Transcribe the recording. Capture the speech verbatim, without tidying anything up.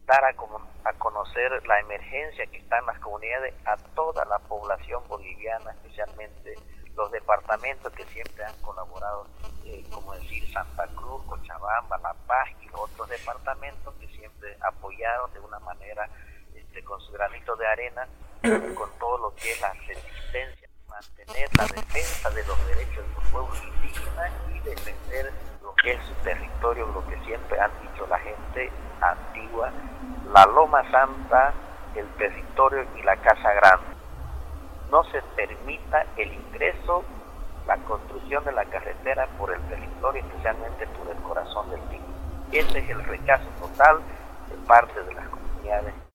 dar a, a conocer la emergencia que está en las comunidades a toda la población boliviana, especialmente los departamentos que siempre han colaborado, eh, como decir Santa Cruz, Cochabamba, La Paz y los otros departamentos que siempre apoyaron de una manera, este, con su granito de arena, con todo lo que es la resistencia, mantener la defensa de los derechos de los pueblos indígenas y defender lo que es su territorio, lo que siempre han dicho la gente antigua, la Loma Santa, el territorio y la Casa Grande. No se permita el ingreso, la construcción de la carretera por el territorio, especialmente por el corazón del Pico. Ese es el rechazo total de parte de las comunidades